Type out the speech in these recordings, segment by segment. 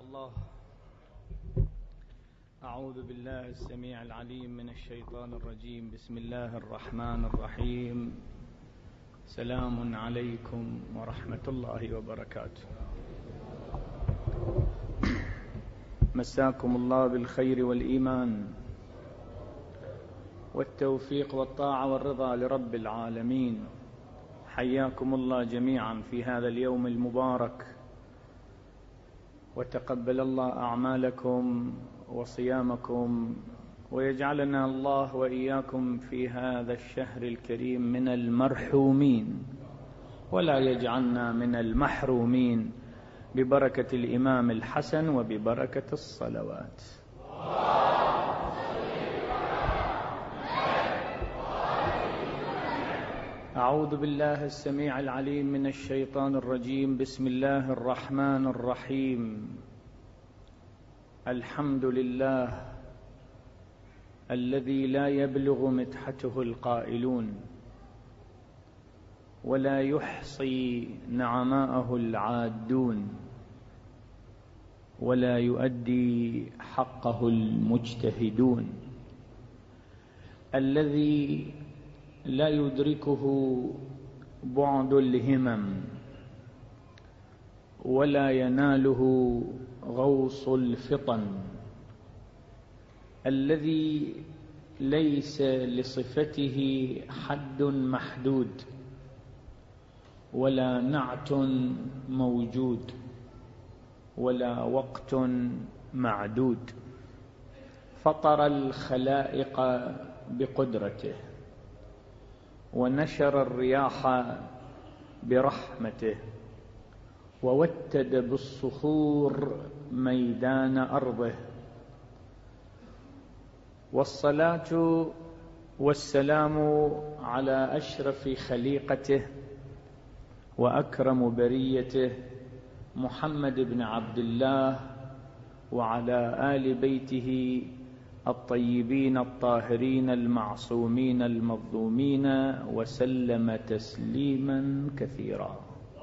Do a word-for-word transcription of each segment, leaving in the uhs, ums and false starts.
الله. أعوذ بالله السميع العليم من الشيطان الرجيم. بسم الله الرحمن الرحيم. سلام عليكم ورحمة الله وبركاته. مساكم الله بالخير والإيمان والتوفيق والطاعة والرضا لرب العالمين. حياكم الله جميعا في هذا اليوم المبارك، وتقبل الله أعمالكم وصيامكم، ويجعلنا الله وإياكم في هذا الشهر الكريم من المرحومين، ولا يجعلنا من المحرومين، ببركة الإمام الحسن وببركة الصلوات. أعوذ بالله السميع العليم من الشيطان الرجيم. بسم الله الرحمن الرحيم. الحمد لله الذي لا يبلغ مدحته القائلون، ولا يحصي نعماءه العادون، ولا يؤدي حقه المجتهدون، الذي لا يدركه بعد الهمم، ولا يناله غوص الفطن، الذي ليس لصفته حد محدود ولا نعت موجود ولا وقت معدود. فطر الخلائق بقدرته، ونشر الرياح برحمته، ووتد بالصخور ميدان أرضه. والصلاة والسلام على أشرف خليقته وأكرم بريته محمد بن عبد الله، وعلى آل بيته الطيبين الطاهرين المعصومين المظلومين، وسلم تسليما كثيرا.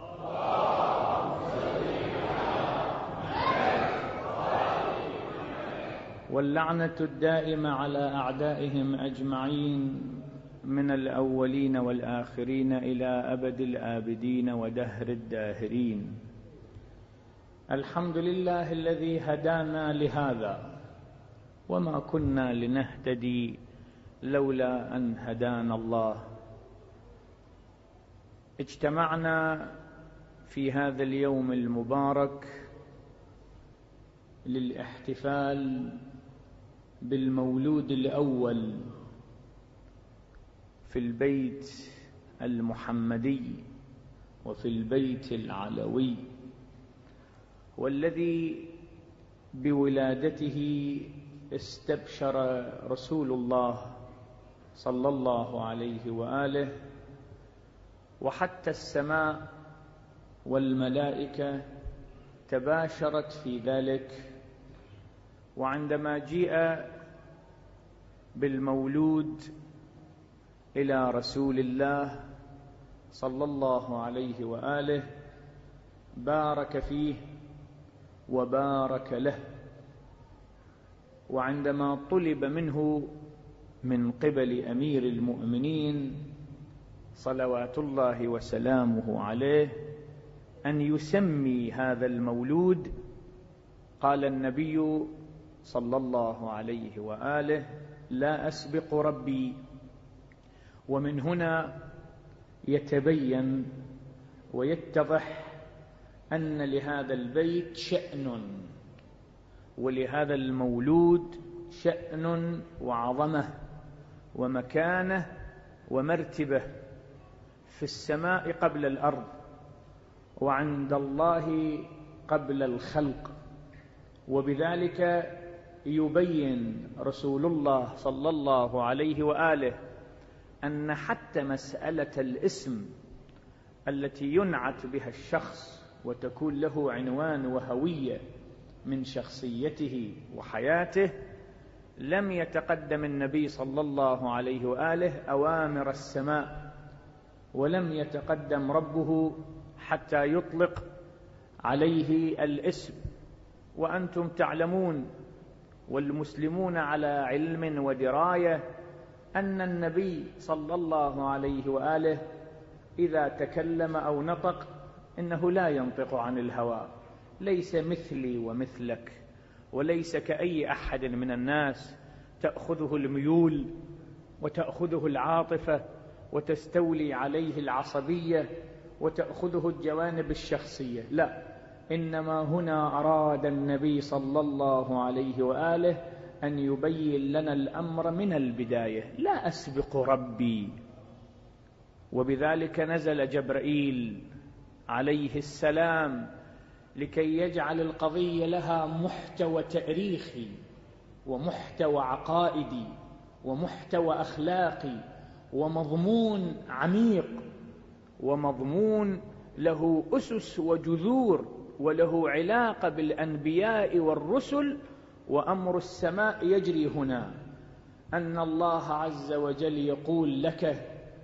واللعنة الدائمة على أعدائهم أجمعين من الأولين والآخرين إلى أبد الآبدين ودهر الداهرين. الحمد لله الذي هدانا لهذا، وما كنا لنهتدي لولا أن هدانا الله. اجتمعنا في هذا اليوم المبارك للاحتفال بالمولود الأول في البيت المحمدي وفي البيت العلوي، والذي بولادته استبشر رسول الله صلى الله عليه وآله، وحتى السماء والملائكة تباشرت في ذلك. وعندما جيء بالمولود إلى رسول الله صلى الله عليه وآله، بارك فيه وبارك له. وعندما طلب منه من قبل أمير المؤمنين صلوات الله وسلامه عليه أن يسمي هذا المولود، قال النبي صلى الله عليه وآله: لا أسبق ربي. ومن هنا يتبين ويتضح أن لهذا البيت شأن، ولهذا المولود شأن وعظمة ومكانة ومرتبة في السماء قبل الأرض، وعند الله قبل الخلق. وبذلك يبين رسول الله صلى الله عليه وآله أن حتى مسألة الاسم التي ينعت بها الشخص وتكون له عنوان وهوية من شخصيته وحياته، لم يتقدم النبي صلى الله عليه وآله أوامر السماء، ولم يتقدم ربه حتى يطلق عليه الاسم. وأنتم تعلمون والمسلمون على علم ودراية أن النبي صلى الله عليه وآله إذا تكلم أو نطق إنه لا ينطق عن الهوى، ليس مثلي ومثلك، وليس كأي أحد من الناس تأخذه الميول وتأخذه العاطفة وتستولي عليه العصبية وتأخذه الجوانب الشخصية، لا، إنما هنا أراد النبي صلى الله عليه وآله أن يبين لنا الأمر من البداية، لا أسبق ربي. وبذلك نزل جبرائيل عليه السلام لكي يجعل القضية لها محتوى تاريخي ومحتوى عقائدي ومحتوى أخلاقي ومضمون عميق ومضمون له أسس وجذور وله علاقة بالأنبياء والرسل. وأمر السماء يجري هنا، أن الله عز وجل يقول لك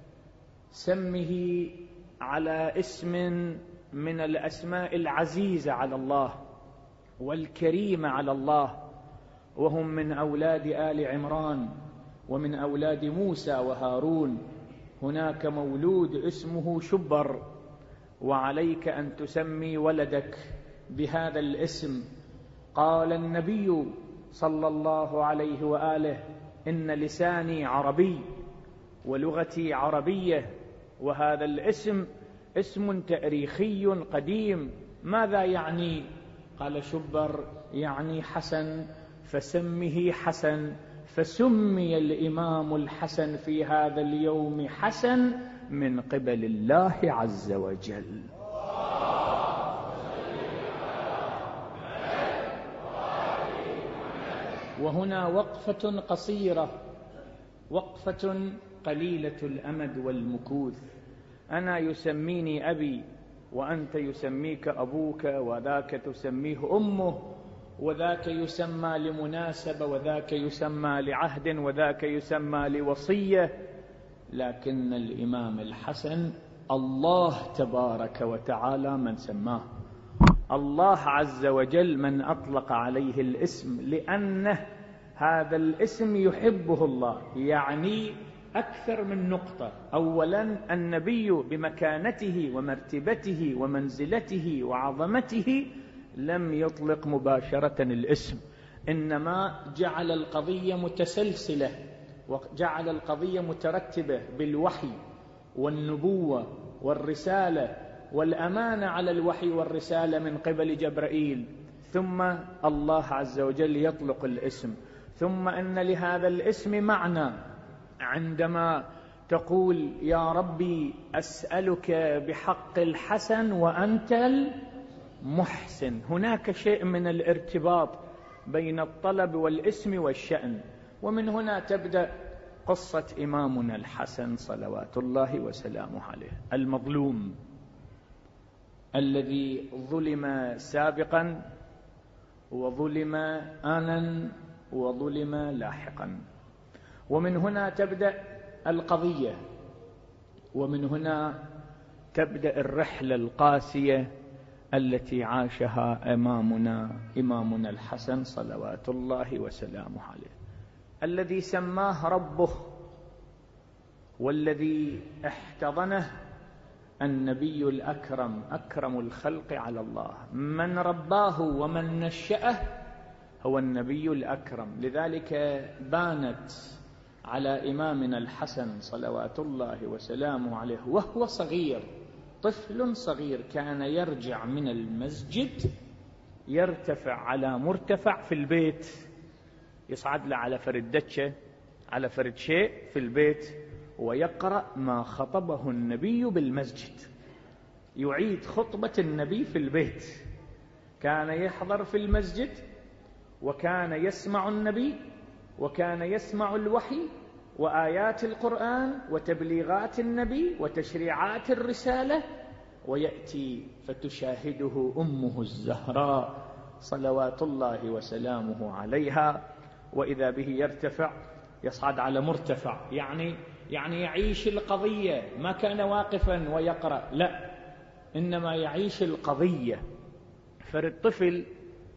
سمه على اسم من الأسماء العزيزة على الله والكريمة على الله، وهم من أولاد آل عمران ومن أولاد موسى وهارون. هناك مولود اسمه شبر، وعليك أن تسمي ولدك بهذا الاسم. قال النبي صلى الله عليه وآله إن لساني عربي ولغتي عربية، وهذا الاسم اسم تاريخي قديم. ماذا يعني؟ قال شبر يعني حسن، فسمه حسن، فسمي الإمام الحسن في هذا اليوم حسن من قبل الله عز وجل. وهنا وقفة قصيرة، وقفة قليلة الأمد والمكوث. أنا يسميني أبي، وأنت يسميك أبوك، وذاك تسميه أمه، وذاك يسمى لمناسبة، وذاك يسمى لعهد، وذاك يسمى لوصية. لكن الإمام الحسن الله تبارك وتعالى من سماه، الله عز وجل من أطلق عليه الاسم، لأنه هذا الاسم يحبه الله. يعني أكثر من نقطة. أولا النبي بمكانته ومرتبته ومنزلته وعظمته لم يطلق مباشرة الاسم، إنما جعل القضية متسلسلة، وجعل القضية مترتبة بالوحي والنبوة والرسالة والأمانة على الوحي والرسالة من قبل جبرائيل، ثم الله عز وجل يطلق الاسم. ثم أن لهذا الاسم معنى، عندما تقول يا ربي أسألك بحق الحسن وأنت المحسن، هناك شيء من الارتباط بين الطلب والاسم والشأن. ومن هنا تبدأ قصة إمامنا الحسن صلوات الله وسلامه عليه، المظلوم الذي ظلم سابقا وظلم آنا وظلم لاحقا. ومن هنا تبدأ القضية، ومن هنا تبدأ الرحلة القاسية التي عاشها إمامنا إمامنا الحسن صلوات الله وسلامه عليه، الذي سماه ربه والذي احتضنه النبي الأكرم، أكرم الخلق على الله. من رباه ومن نشأه هو النبي الأكرم. لذلك بانت على إمامنا الحسن صلوات الله وسلامه عليه وهو صغير، طفل صغير، كان يرجع من المسجد يرتفع على مرتفع في البيت، يصعد له على فرد دتشة، على فرد شيء في البيت، ويقرأ ما خطبه النبي بالمسجد، يعيد خطبة النبي في البيت. كان يحضر في المسجد، وكان يسمع النبي، وكان يسمع الوحي وآيات القرآن وتبليغات النبي وتشريعات الرسالة، ويأتي فتشاهده أمه الزهراء صلوات الله وسلامه عليها، وإذا به يرتفع، يصعد على مرتفع، يعني يعني يعيش القضية. ما كان واقفا ويقرأ، لا، إنما يعيش القضية. فالطفل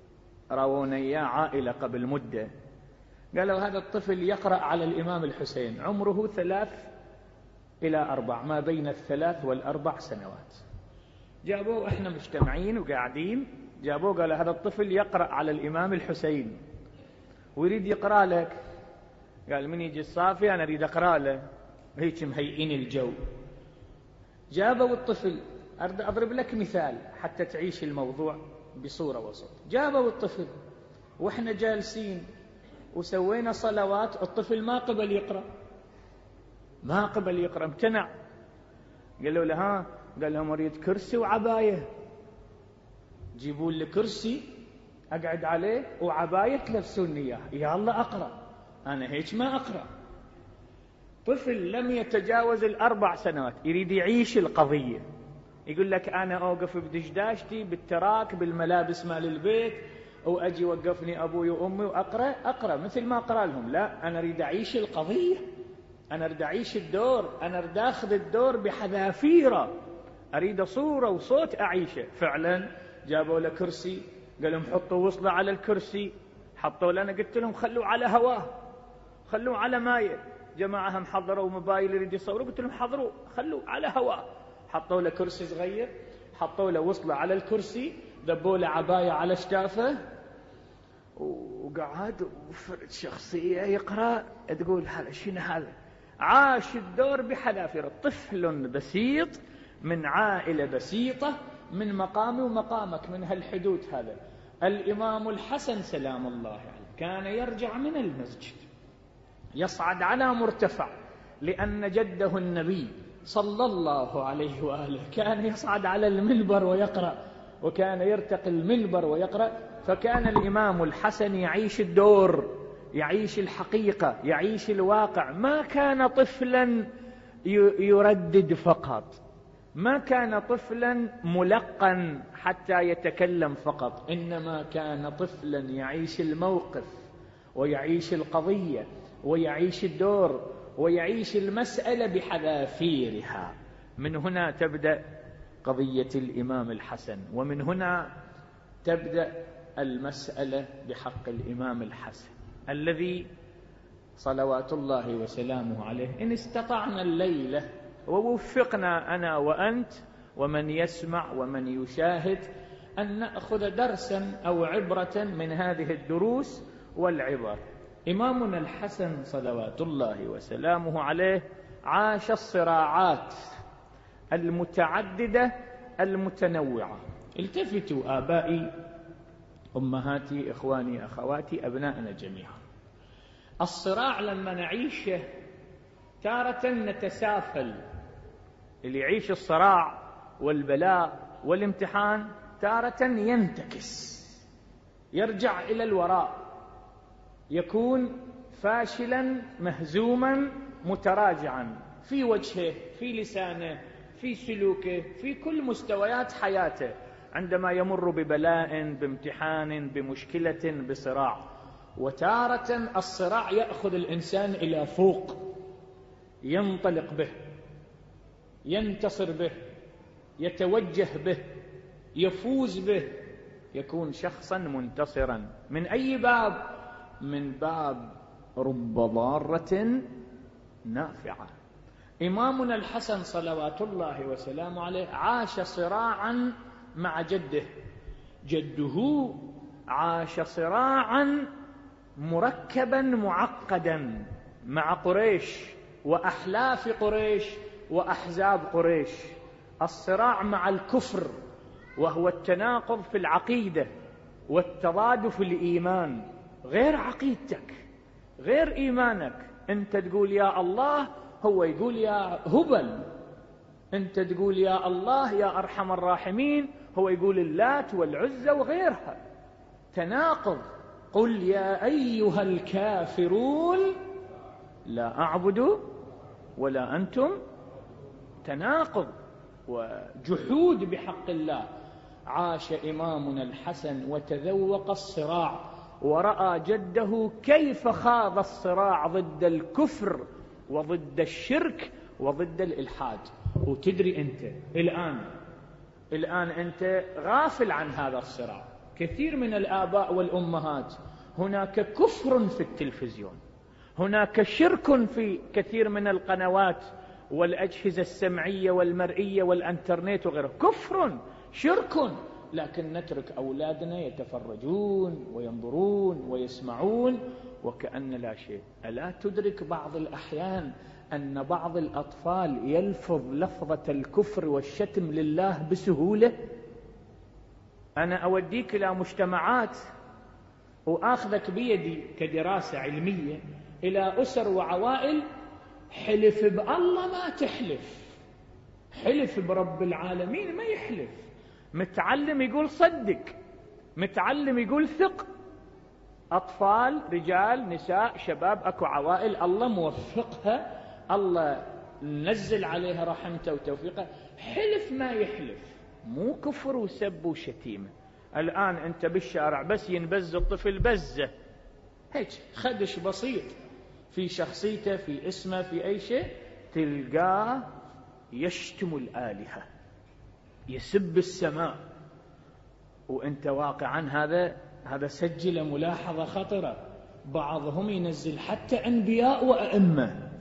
راونا إياه عائلة قبل مدة، قالوا هذا الطفل يقرأ على الإمام الحسين، عمره ثلاث إلى أربع، ما بين الثلاث والأربع سنوات. جابوه، إحنا مجتمعين وقاعدين، جابوه قال هذا الطفل يقرأ على الإمام الحسين ويريد يقرأ لك. قال من يجي الصافي أنا أريد أقرأ له، هيك مهيئين الجو. جابوا الطفل، أضرب لك مثال حتى تعيش الموضوع بصورة وصوت. جابوا الطفل وإحنا جالسين وسوينا صلوات، الطفل ما قبل يقرأ، ما قبل يقرأ، امتنع. قالوا له ها، قال لهم أريد كرسي وعباية، جيبوا لي كرسي أقعد عليه وعباية تلبسوني إياه، يا الله أقرأ، أنا هيك ما أقرأ. طفل لم يتجاوز الأربع سنوات يريد يعيش القضية، يقول لك أنا أوقف بدشداشتي بالتراك بالملابس مال البيت وأجي وقفني أبوي وأمي وأقرأ أقرأ مثل ما أقرأ لهم. لا، أنا أريد أعيش القضية، أنا أريد أعيش الدور، أنا أريد أخذ الدور بحذافيره، أريد صورة وصوت أعيشه. فعلا جابوا له كرسي، قال لهم حطوا وصلة على الكرسي، حطوا له، أنا قلت لهم خلوا على هواه، خلوا على مايه. جماعة هم حضروا موبايل يريد يصوروا، قلت لهم حضروا خلوا على هواه. حطوا له كرسي صغير، حطوا له وصلة على الكرسي، ذبوا له عباية على شتافه، وقعد وفرد شخصية يقرأ. تقول هذا شنو هذا؟ عاش الدور بحذافيره، طفل بسيط من عائلة بسيطة، من مقامي ومقامك، من هالحدود. هذا الإمام الحسن سلام الله عليه كان يرجع من المسجد يصعد على مرتفع، لأن جده النبي صلى الله عليه وآله كان يصعد على المنبر ويقرأ، وكان يرتقي المنبر ويقرأ. فكان الإمام الحسن يعيش الدور، يعيش الحقيقة، يعيش الواقع. ما كان طفلا يردد فقط، ما كان طفلا ملقن حتى يتكلم فقط، إنما كان طفلا يعيش الموقف ويعيش القضية ويعيش الدور ويعيش المسألة بحذافيرها. من هنا تبدأ قضية الإمام الحسن، ومن هنا تبدأ المسألة بحق الإمام الحسن الذي صلوات الله وسلامه عليه إن استطعنا الليلة ووفقنا أنا وأنت ومن يسمع ومن يشاهد أن نأخذ درسا أو عبرة من هذه الدروس والعبر. إمامنا الحسن صلوات الله وسلامه عليه عاش الصراعات المتعددة المتنوعة. التفتوا آبائي أمهاتي إخواني أخواتي أبنائنا جميعا، الصراع لما نعيشه تارة نتسافل، اللي يعيش الصراع والبلاء والامتحان تارة ينتكس، يرجع إلى الوراء، يكون فاشلا مهزوما متراجعا في وجهه، في لسانه، في سلوكه، في كل مستويات حياته، عندما يمر ببلاء بامتحان بمشكلة بصراع. وتارة الصراع يأخذ الإنسان إلى فوق، ينطلق به، ينتصر به، يتوجه به، يفوز به، يكون شخصا منتصرا. من أي باب؟ من باب رب ضارة نافعة. إمامنا الحسن صلوات الله وسلامه عليه عاش صراعا مع جده، جده عاش صراعا مركبا معقدا مع قريش وأحلاف قريش وأحزاب قريش. الصراع مع الكفر، وهو التناقض في العقيدة والتضاد في الإيمان، غير عقيدتك، غير إيمانك. أنت تقول يا الله، هو يقول يا هبل. أنت تقول يا الله يا أرحم الراحمين، هو يقول اللات والعزى وغيرها. تناقض. قل يا أيها الكافرون لا أعبد ولا أنتم. تناقض وجحود بحق الله. عاش إمامنا الحسن وتذوق الصراع، ورأى جده كيف خاض الصراع ضد الكفر وضد الشرك وضد الإلحاد. وتدري أنت الآن الآن أنت غافل عن هذا الصراع، كثير من الآباء والأمهات هناك كفر في التلفزيون، هناك شرك في كثير من القنوات والأجهزة السمعية والمرئية والأنترنت وغيره، كفر شرك، لكن نترك أولادنا يتفرجون وينظرون ويسمعون وكأن لا شيء. ألا تدرك بعض الأحيان أن بعض الأطفال يلفظ لفظة الكفر والشتم لله بسهولة؟ أنا أوديك إلى مجتمعات وآخذك بيدي كدراسة علمية إلى أسر وعوائل حلف بالله ما تحلف، حلف برب العالمين ما يحلف، متعلم يقول صدق، متعلم يقول ثق، أطفال رجال نساء شباب، أكو عوائل الله موفقها، الله نزل عليها رحمته وتوفيقه، حلف ما يحلف، مو كفر وسب وشتيمة. الآن أنت بالشارع بس ينبز الطفل بزة هيك خدش بسيط في شخصيته في اسمه في أي شيء، تلقاه يشتم الآلهة يسب السماء، وأنت واقعا هذا هذا سجل ملاحظة خطرة، بعضهم ينزل حتى أنبياء وأئمة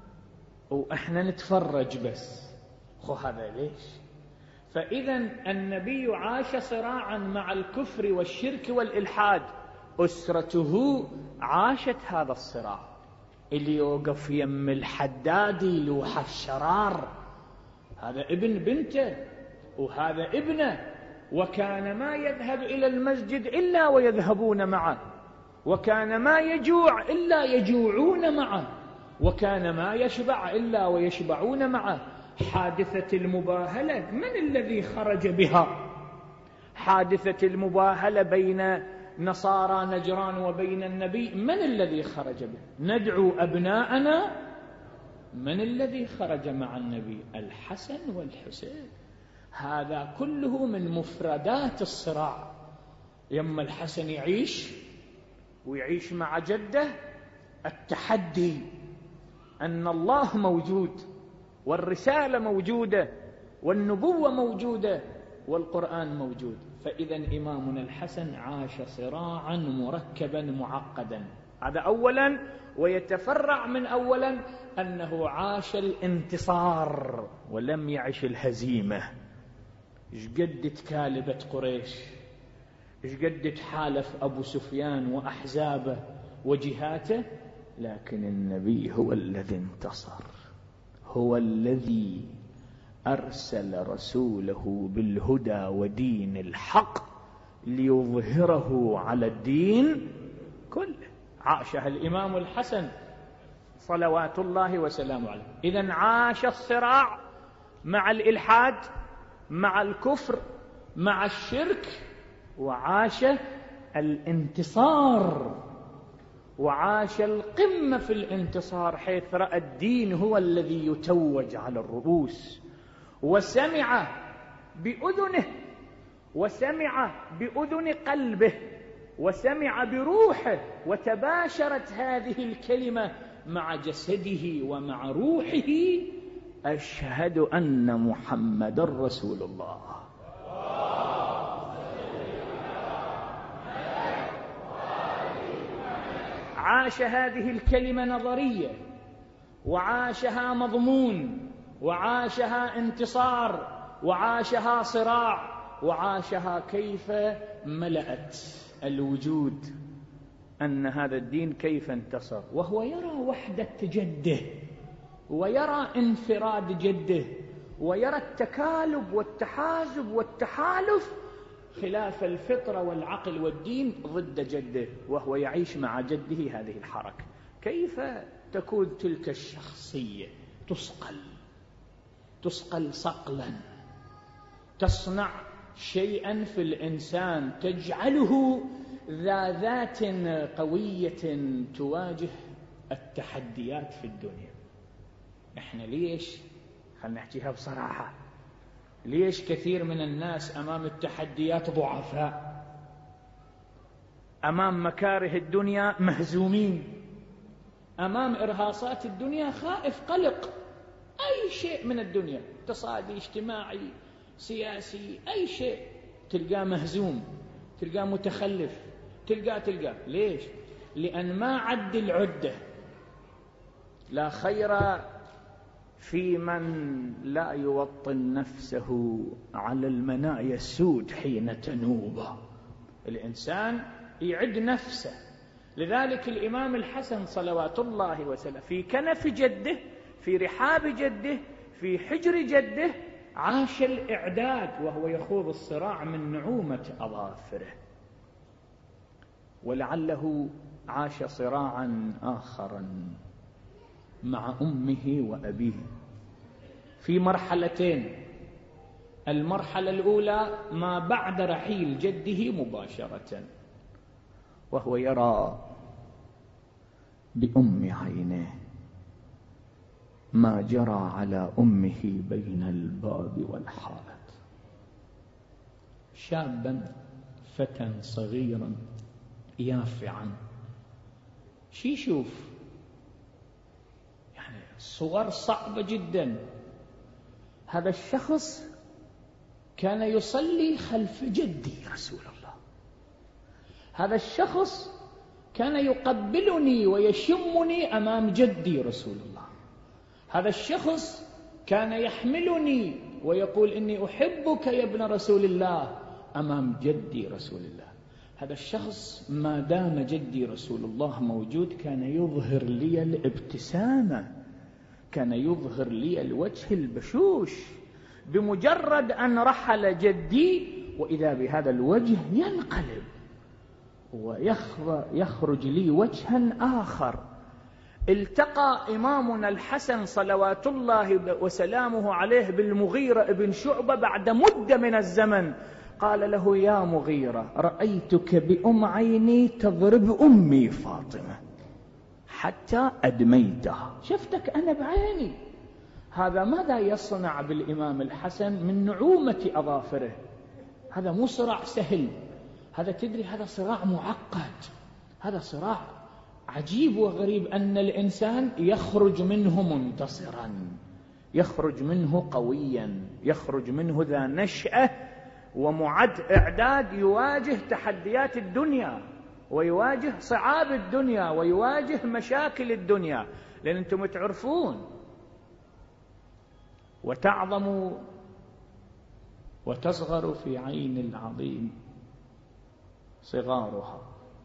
وإحنا نتفرج بس. خو هذا ليش؟ فإذا النبي عاش صراعا مع الكفر والشرك والإلحاد، أسرته عاشت هذا الصراع، اللي يوقف يم الحدادي لوح الشرار هذا ابن بنته وهذا ابنه، وكان ما يذهب إلى المسجد إلا ويذهبون معه، وكان ما يجوع إلا يجوعون معه، وكان ما يشبع إلا ويشبعون معه. حادثة المباهلة من الذي خرج بها؟ حادثة المباهلة بين نصارى نجران وبين النبي من الذي خرج به؟ ندعو أبناءنا، من الذي خرج مع النبي؟ الحسن والحسين. هذا كله من مفردات الصراع. يما الحسن يعيش ويعيش مع جده، التحدي أن الله موجود والرسالة موجودة والنبوة موجودة والقرآن موجود. فإذا إمامنا الحسن عاش صراعا مركبا معقدا، هذا أولا. ويتفرع من أولا أنه عاش الانتصار ولم يعش الهزيمة. إيش قد تكالبت قريش، إيش قد تحالف أبو سفيان وأحزابه وجهاته، لكن النبي هو الذي انتصر، هو الذي أرسل رسوله بالهدى ودين الحق ليظهره على الدين كله. عاشها الإمام الحسن صلوات الله وسلامه عليه. إذن عاش الصراع مع الإلحاد، مع الكفر، مع الشرك، وعاش الانتصار، وعاش القمة في الانتصار، حيث رأى الدين هو الذي يتوج على الرؤوس. وسمع بأذنه، وسمع بأذن قلبه، وسمع بروحه، وتباشرت هذه الكلمة مع جسده ومع روحه: أشهد أن محمد رسول الله. عاش هذه الكلمة نظرية، وعاشها مضمون، وعاشها انتصار، وعاشها صراع، وعاشها كيف ملأت الوجود، أن هذا الدين كيف انتصر، وهو يرى وحدة جده، ويرى انفراد جده، ويرى التكالب والتحازب والتحالف خلاف الفطرة والعقل والدين ضد جده، وهو يعيش مع جده هذه الحركة. كيف تكون تلك الشخصية تصقل تصقل صقلا، تصنع شيئا في الإنسان تجعله ذا ذات قوية تواجه التحديات في الدنيا. احنا ليش، خلنا نحكيها بصراحة، ليش كثير من الناس أمام التحديات ضعفاء، أمام مكاره الدنيا مهزومين، أمام إرهاصات الدنيا خائف قلق؟ أي شيء من الدنيا، اقتصادي اجتماعي سياسي، أي شيء تلقاه مهزوم، تلقاه متخلف، تلقاه تلقاه ليش؟ لأن ما عد العدة. لا خير في من لا يوطن نفسه على المنايا السود حين تنوب. الإنسان يعد نفسه. لذلك الإمام الحسن صلوات الله وسلامه في كنف جده، في رحاب جده، في حجر جده، عاش الإعداد وهو يخوض الصراع من نعومة أظافره. ولعله عاش صراعا آخرا مع أمه وأبيه في مرحلتين. المرحلة الأولى ما بعد رحيل جده مباشرة، وهو يرى بأم عينيه ما جرى على أمه بين الباب والحائط. شابا فتى صغيرا يافعا، شي يشوف؟ يعني صور صعبة جدا. هذا الشخص كان يصلي خلف جدي رسول الله، هذا الشخص كان يقبلني ويشمني أمام جدي رسول الله، هذا الشخص كان يحملني ويقول إني أحبك يا ابن رسول الله أمام جدي رسول الله. هذا الشخص ما دام جدي رسول الله موجود كان يظهر لي الابتسامة، كان يظهر لي الوجه البشوش. بمجرد أن رحل جدي وإذا بهذا الوجه ينقلب ويخرج لي وجها آخر. التقى إمامنا الحسن صلوات الله وسلامه عليه بالمغيرة بن شعبة بعد مدة من الزمن، قال له: يا مغيرة، رأيتك بأم عيني تضرب أمي فاطمة حتى أدميتها، شفتك أنا بعيني. هذا ماذا يصنع بالإمام الحسن من نعومة أظافره؟ هذا مو صراع سهل، هذا تدري هذا صراع معقد، هذا صراع عجيب وغريب، أن الإنسان يخرج منه منتصرا، يخرج منه قويا، يخرج منه ذا نشأة ومعد إعداد يواجه تحديات الدنيا ويواجه صعاب الدنيا ويواجه مشاكل الدنيا. لأن أنتم تعرفون وتعظم وتصغر في عين العظيم صغارها،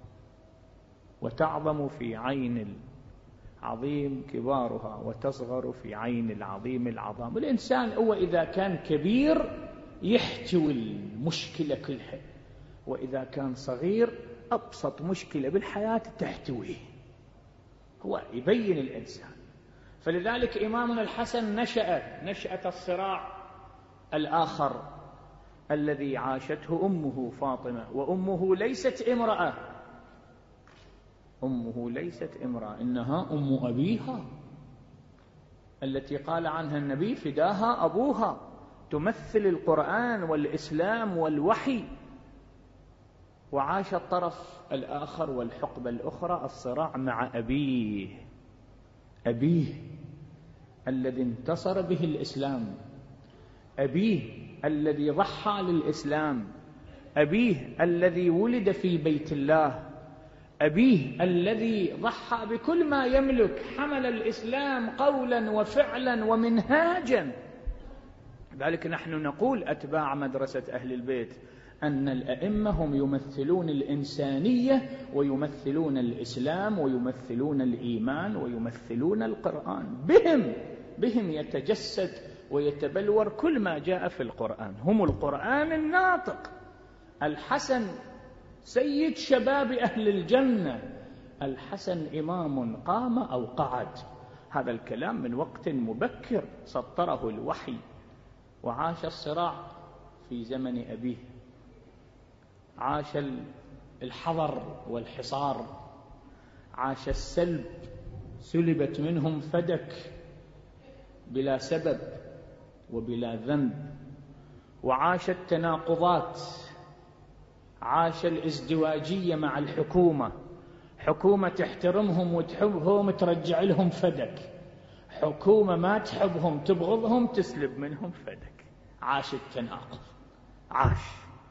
وتعظم في عين العظيم كبارها، وتصغر في عين العظيم العظام. الإنسان هو إذا كان كبير يحتوي المشكلة كلها، وإذا كان صغير أبسط مشكلة بالحياة تحتويه، هو يبين الإنسان. فلذلك إمامنا الحسن نشأ نشأة الصراع الآخر الذي عاشته أمه فاطمة، وأمه ليست امرأة، أمه ليست امرأة، إنها أم أبيها التي قال عنها النبي: فداها أبوها، تمثل القرآن والإسلام والوحي. وعاش الطرف الآخر والحقبة الأخرى الصراع مع أبيه، أبيه الذي انتصر به الإسلام، أبيه الذي ضحى للإسلام، أبيه الذي ولد في بيت الله، أبيه الذي ضحى بكل ما يملك، حمل الإسلام قولا وفعلا ومنهاجا. ذلك نحن نقول أتباع مدرسة أهل البيت أن الأئمة هم يمثلون الإنسانية ويمثلون الإسلام ويمثلون الإيمان ويمثلون القرآن، بهم بهم يتجسد ويتبلور كل ما جاء في القرآن، هم القرآن الناطق. الحسن سيد شباب أهل الجنة، الحسن إمام قام أو قعد، هذا الكلام من وقت مبكر سطره الوحي. وعاش الصراع في زمن أبيه، عاش الحظر والحصار، عاش السلب، سلبت منهم فدك بلا سبب وبلا ذنب، وعاش التناقضات، عاش الازدواجية مع الحكومة، حكومة تحترمهم وتحبهم ترجع لهم فدك، حكومة ما تحبهم تبغضهم تسلب منهم فدك. عاش التناقض، عاش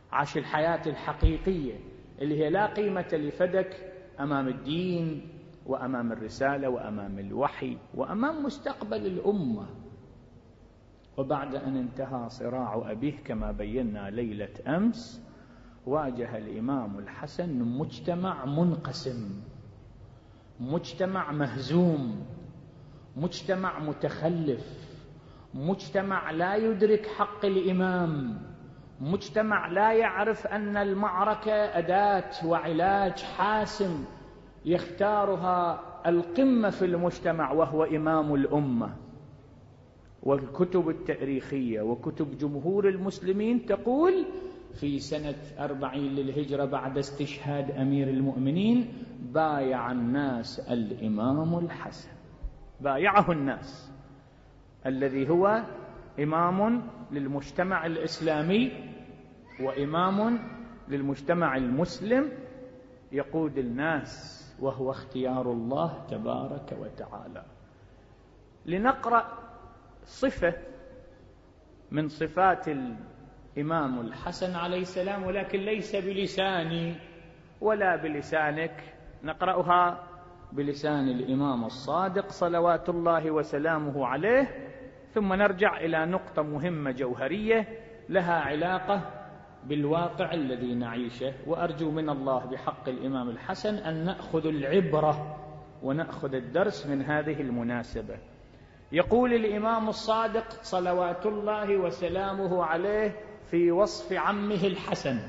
عاش الحياة الحقيقية اللي هي لا قيمة لفدك أمام الدين وأمام الرسالة وأمام الوحي وأمام مستقبل الأمة. وبعد أن انتهى صراع أبيه كما بينا ليلة أمس، واجه الإمام الحسن مجتمع منقسم، مجتمع مهزوم، مجتمع متخلف، مجتمع لا يدرك حق الإمام، مجتمع لا يعرف أن المعركة أداة وعلاج حاسم يختارها القمة في المجتمع وهو إمام الأمة. والكتب التاريخية وكتب جمهور المسلمين تقول في سنة أربعين للهجرة بعد استشهاد أمير المؤمنين بايع الناس الإمام الحسن، بايعه الناس الذي هو إمام للمجتمع الإسلامي وإمام للمجتمع المسلم، يقود الناس وهو اختيار الله تبارك وتعالى. لنقرأ صفة من صفات الإمام الحسن عليه السلام، ولكن ليس بلساني ولا بلسانك، نقرأها بلسان الإمام الصادق صلوات الله وسلامه عليه، ثم نرجع إلى نقطة مهمة جوهرية لها علاقة بالواقع الذي نعيشه. وأرجو من الله بحق الإمام الحسن أن نأخذ العبرة ونأخذ الدرس من هذه المناسبة. يقول الإمام الصادق صلوات الله وسلامه عليه في وصف عمه الحسن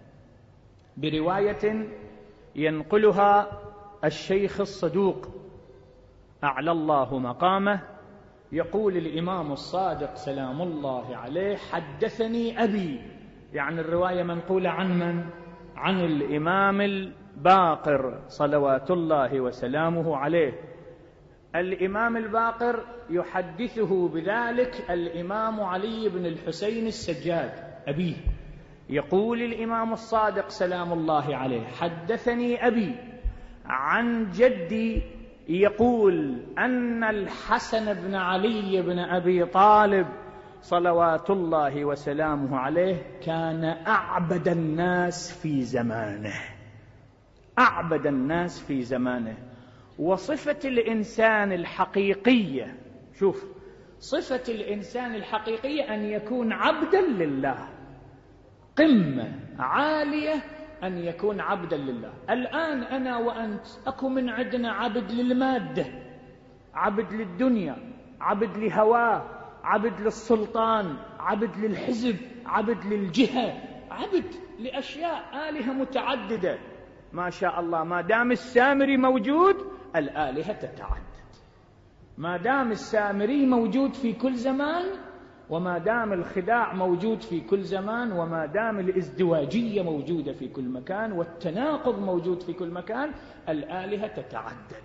برواية ينقلها الشيخ الصدوق أعلى الله مقامه، يقول الإمام الصادق سلام الله عليه: حدثني أبي، يعني الرواية منقولة عن من؟ عن الإمام الباقر صلوات الله وسلامه عليه. الإمام الباقر يحدثه بذلك الإمام علي بن الحسين السجاد أبيه. يقول الإمام الصادق سلام الله عليه: حدثني أبي عن جدي يقول أن الحسن بن علي بن أبي طالب صلوات الله وسلامه عليه كان أعبد الناس في زمانه، أعبد الناس في زمانه. وصفة الإنسان الحقيقية، شوف صفة الإنسان الحقيقية أن يكون عبدا لله، قمة عالية أن يكون عبدا لله. الآن أنا وأنت أكو من عندنا عبد للمادة، عبد للدنيا، عبد لهواه، عبد للسلطان، عبد للحزب، عبد للجهة، عبد لأشياء آلهة متعددة. ما شاء الله ما دام السامري موجود الآلهة تتعدد، ما دام السامري موجود في كل زمان، وما دام الخداع موجود في كل زمان، وما دام الازدواجية موجودة في كل مكان والتناقض موجود في كل مكان، الآلهة تتعدد.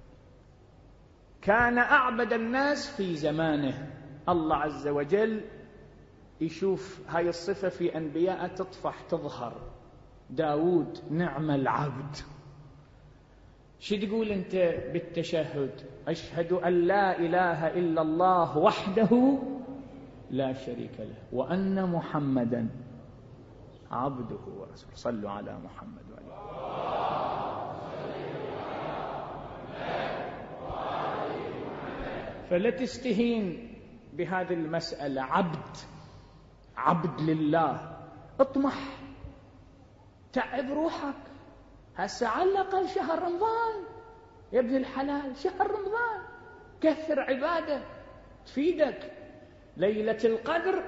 كان أعبد الناس في زمانه. الله عز وجل يشوف هاي الصفة في أنبياء تطفح تظهر. داود نعم العبد. شو تقول أنت بالتشهد؟ أشهد أن لا إله إلا الله وحده لا شريك له وأن محمدا عبده ورسوله. صلوا على محمد وعلى فلا تستهين بهذه المسألة. عبد، عبد لله. اطمح، تعب روحك. هسه على الأقل شهر رمضان يا ابن الحلال، شهر رمضان كثر عبادة تفيدك. ليلة القدر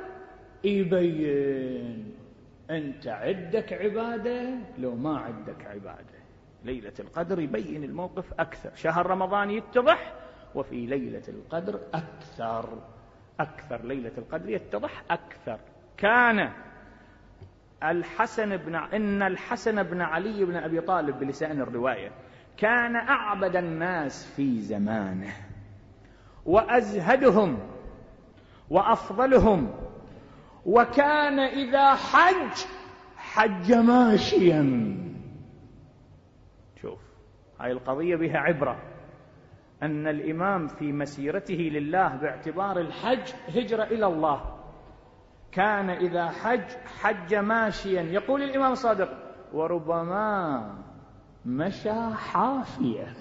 يبين أنت عندك عبادة لو ما عندك عبادة. ليلة القدر يبين الموقف أكثر. شهر رمضان يتضح، وفي ليلة القدر أكثر أكثر. ليلة القدر يتضح أكثر. كان الحسن بن إن الحسن بن علي بن أبي طالب بلسان الرواية كان أعبد الناس في زمانه وأزهدهم وأفضلهم، وكان إذا حج حج ماشيا. شوف هاي القضية بها عبرة، أن الإمام في مسيرته لله باعتبار الحج هجرة إلى الله، كان إذا حج حج ماشيا. يقول الإمام الصادق: وربما مشى حافيا،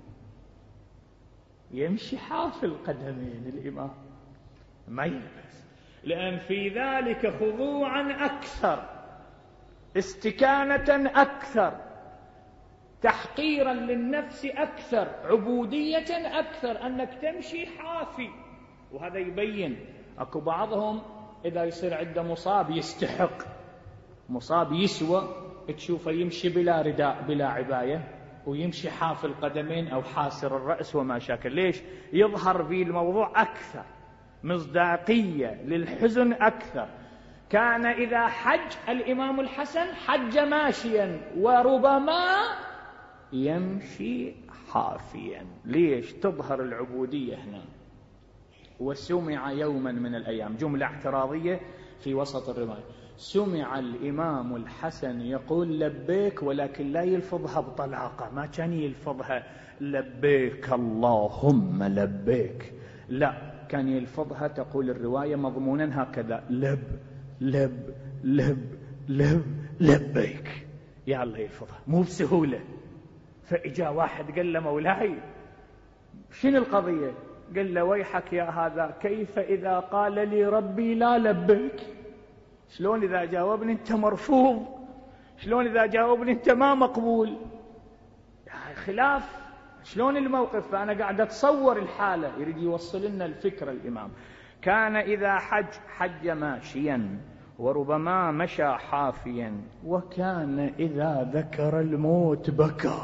يمشي حافي القدمين الإمام، ما يلبس، لأن في ذلك خضوعا أكثر، استكانة أكثر، تحقيرا للنفس أكثر، عبودية أكثر، أنك تمشي حافي. وهذا يبين أكو بعضهم إذا يصير عنده مصاب يستحق، مصاب يسوى، تشوفه يمشي بلا رداء بلا عباية ويمشي حافي القدمين أو حاسر الرأس وما شاكل. ليش؟ يظهر في الموضوع أكثر مصداقية للحزن أكثر. كان إذا حج الإمام الحسن حج ماشيا وربما يمشي حافيا. ليش؟ تظهر العبودية هنا. وسمع يوما من الأيام، جملة اعتراضية في وسط الرواية، سمع الإمام الحسن يقول لبيك، ولكن لا يلفظها بطلاقة، ما كان يلفظها لبيك اللهم لبيك، لا، كان يلفظها، تقول الرواية مضمونا هكذا: لب لب لب لب لبيك. يا الله يلفظها مو بسهولة. فإجا واحد قال له: مولاي شنو القضية؟ قال له: ويحك يا هذا، كيف إذا قال لي ربي لا لبيك؟ شلون إذا جاوبني أنت مرفوض؟ شلون إذا جاوبني أنت ما مقبول؟ يعني خلاف، شلون الموقف؟ فأنا قاعد أتصور الحالة، يريد يوصل لنا الفكرة الإمام. كان إذا حج حج ماشيا وربما مشى حافيا، وكان إذا ذكر الموت بكى.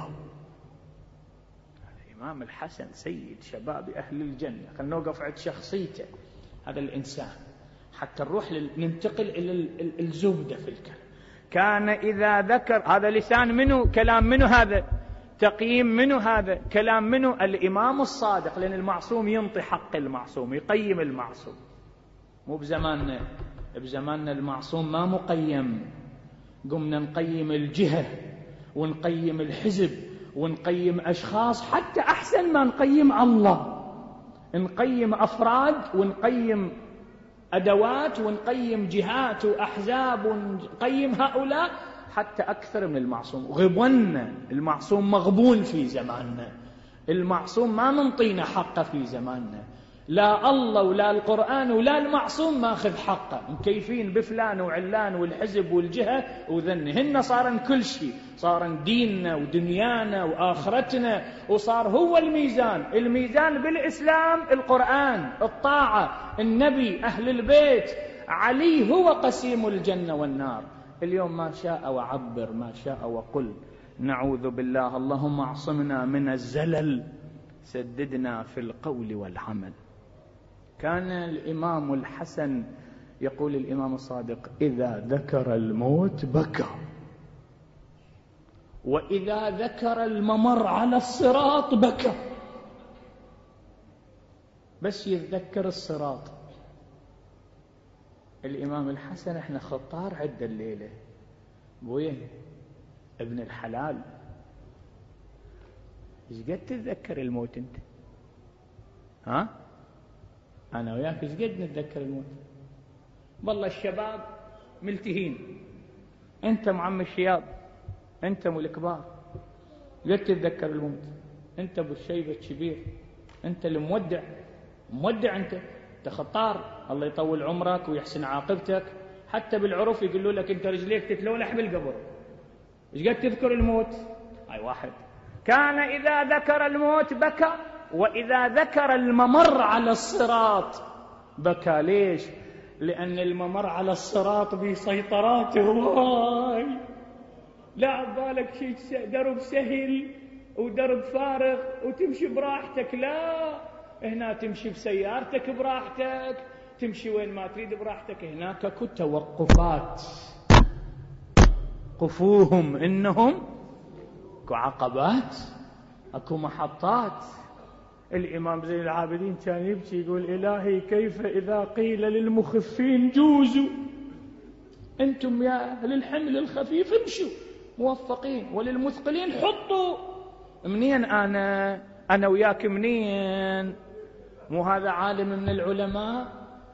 الإمام الحسن سيد شباب أهل الجنة. خلنا نوقف عند شخصيته هذا الإنسان حتى نروح ننتقل إلى الزبدة في الكلام. كان إذا ذكر، هذا لسان منه، كلام منه، هذا تقييم منه، هذا كلام منه الإمام الصادق، لأن المعصوم ينطي حق المعصوم، يقيم المعصوم. مو بزماننا، بزماننا المعصوم ما مقيم. قمنا نقيم الجهة ونقيم الحزب ونقيم أشخاص، حتى أحسن ما نقيم الله، نقيم أفراد ونقيم أدوات ونقيم جهات وأحزاب ونقيم هؤلاء حتى أكثر من المعصوم. غبنا، المعصوم مغبون في زماننا، المعصوم ما منطينا حقه في زماننا، لا الله ولا القرآن ولا المعصوم ماخذ حقه. مكيفين بفلان وعلان والحزب والجهة وذن، هن صارن كل شيء، صارن ديننا ودنيانا وآخرتنا، وصار هو الميزان. الميزان بالإسلام القرآن، الطاعة، النبي، أهل البيت، علي هو قسيم الجنة والنار. اليوم ما شاء وعبر، ما شاء وقل، نعوذ بالله. اللهم اعصمنا من الزلل، سددنا في القول والعمل. كان الإمام الحسن يقول الإمام الصادق: إذا ذكر الموت بكى، وإذا ذكر الممر على الصراط بكى. بس يتذكر الصراط. الإمام الحسن احنا خطار عدة الليلة، بوين ابن الحلال، ايش قد تتذكر الموت انت؟ ها؟ انا وياك ايش قد نتذكر الموت؟ والله الشباب ملتهين، انت معم الشياب، انت مو الكبار، قد تتذكر الموت؟ انت ابو الشيبه الكبير، انت المودع، مودع، انت انت خطار. الله يطول عمرك ويحسن عاقبتك. حتى بالعرف يقولوا لك انت رجليك تتلولح بالقبر. ايش قد تذكر الموت؟ هاي واحد. كان إذا ذكر الموت بكى، وإذا ذكر الممر على الصراط بكى. ليش؟ لأن الممر على الصراط بسيطراته، واي لا بالك شيء درب سهل ودرب فارغ وتمشي براحتك، لا، هنا تمشي بسيارتك براحتك، تمشي وين ما تريد براحتك. هناك اكو توقفات، قفوهم إنهم اكو عقبات، اكو محطات. الإمام زين العابدين كان يبكي يقول: إلهي كيف إذا قيل للمخفين جوزوا، أنتم يا أهل الحمل الخفيف امشوا موفقين، وللمثقلين حطوا. منين أنا أنا وياك منين؟ مو هذا عالم من العلماء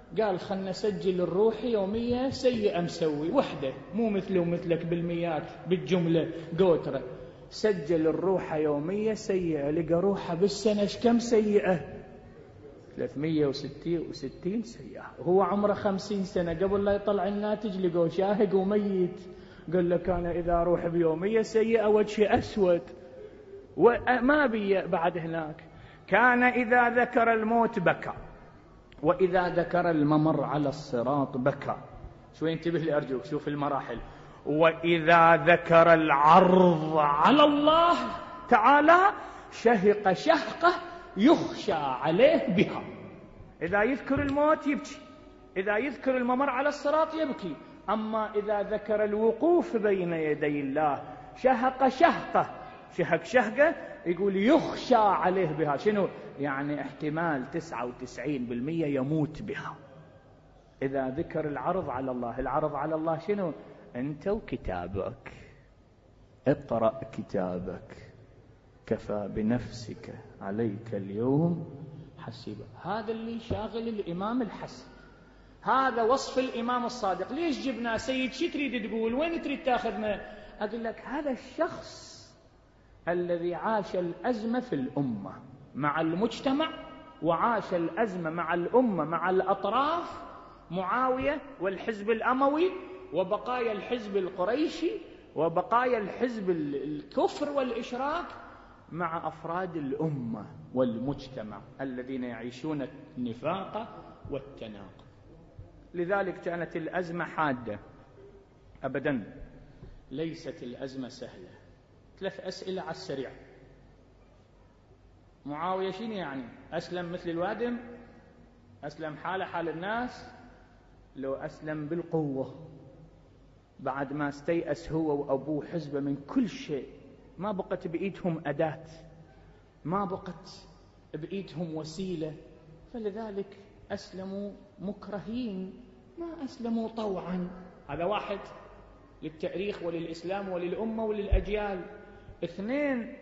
قال خلنا نسجل الروح يومية سيئة مسوي وحدة، مو مثله ومثلك بالميات بالجملة قوترة. سجل الروح يومية سيئة، لقى روحه بالسنة كم سيئة؟ ثلاثمية وستين سيئة. هو عمره خمسين سنة، قبل لا يطلع الناتج لقوا شاهق وميت. قال لك أنا إذا أروح بيومية سيئة وجهي أسود وما بي بعد هناك. كان إذا ذكر الموت بكى، وإذا ذكر الممر على الصراط بكى. شوي انتبه لي أرجوك، شوف المراحل. وإذا ذكر العرض على الله تعالى شهق شهقة يخشى عليه بها. إذا يذكر الموت يبكي، إذا يذكر الممر على الصراط يبكي. أما إذا ذكر الوقوف بين يدي الله شهق شهقة، شهق شهقة يقول يخشى عليه بها. شنو يعني؟ احتمال تسعة وتسعين بالمية يموت بها. إذا ذكر العرض على الله، العرض على الله شنو؟ أنت وكتابك، اقرأ كتابك كفى بنفسك عليك اليوم حسيبا. هذا اللي شاغل الإمام الحسن، هذا وصف الإمام الصادق. ليش جبنا سيد؟ شي تريد تقول؟ وين تريد تاخذنا؟ أقول لك هذا الشخص الذي عاش الأزمة في الأمة مع المجتمع، وعاش الأزمة مع الأمة مع الأطراف، معاوية والحزب الأموي وبقايا الحزب القريشي وبقايا الحزب الكفر والإشراك، مع أفراد الأمة والمجتمع الذين يعيشون النفاق والتناقض. لذلك كانت الأزمة حادة أبدا، ليست الأزمة سهلة. ثلاث أسئلة على السريع. معاوية شنو يعني؟ أسلم مثل الوادم؟ أسلم حاله حال الناس؟ لو أسلم بالقوة بعد ما استيأس هو وأبوه حزبه من كل شيء، ما بقت بإيدهم أداة، ما بقت بإيدهم وسيلة، فلذلك أسلموا مكرهين، ما أسلموا طوعا. هذا واحد للتاريخ وللإسلام وللأمة وللأجيال. اثنين،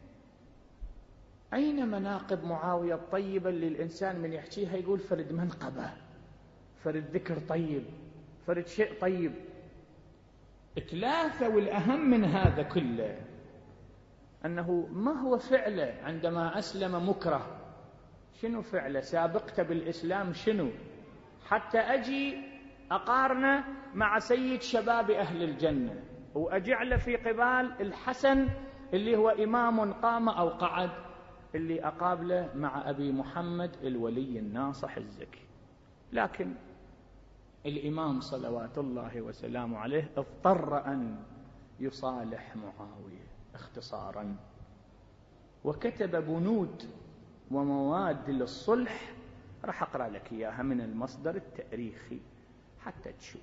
أين مناقب معاوية الطيبة اللي الإنسان من يحكيها يقول فرد منقبة، فرد ذكر طيب، فرد شيء طيب. ثلاثة، والأهم من هذا كله أنه ما هو فعله عندما أسلم مكره؟ شنو فعله؟ سابقته بالإسلام شنو؟ حتى أجي أقارنه مع سيد شباب أهل الجنة وأجعله في قبال الحسن اللي هو إمام قام أو قعد، اللي أقابله مع أبي محمد الولي الناصح الزكي. لكن الإمام صلوات الله وسلامه عليه اضطر أن يصالح معاوية اختصارا، وكتب بنود ومواد للصلح. راح أقرأ لك إياها من المصدر التاريخي حتى تشوف.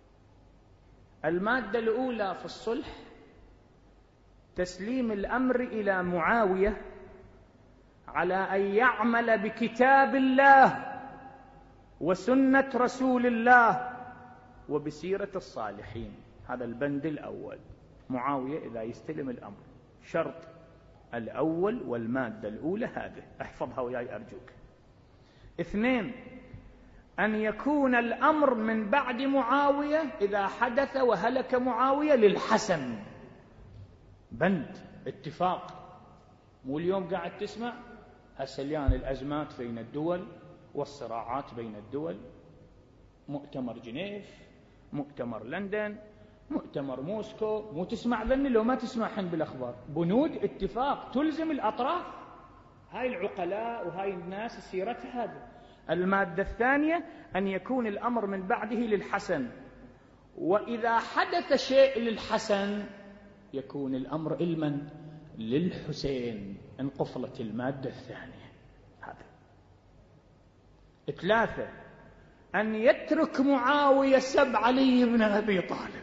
المادة الأولى في الصلح تسليم الأمر إلى معاوية على أن يعمل بكتاب الله وسنة رسول الله وبسيرة الصالحين. هذا البند الأول. معاوية إذا يستلم الأمر، شرط الأول والمادة الأولى هذه احفظها وياي أرجوك. اثنين، أن يكون الأمر من بعد معاوية إذا حدث وهلك معاوية للحسن. بند اتفاق. مو اليوم قاعد تسمع هسليان الأزمات بين الدول والصراعات بين الدول، مؤتمر جنيف، مؤتمر لندن، مؤتمر موسكو، مو تسمع ذني لو ما تسمع حين بالأخبار. بنود اتفاق تلزم الأطراف، هاي العقلاء وهاي الناس سيرتها هذا. المادة الثانية أن يكون الأمر من بعده للحسن، وإذا حدث شيء للحسن يكون الأمر علما للحسين. انقفلت المادة الثانية هذا. ثلاثة، أن يترك معاوية سب علي بن أبي طالب.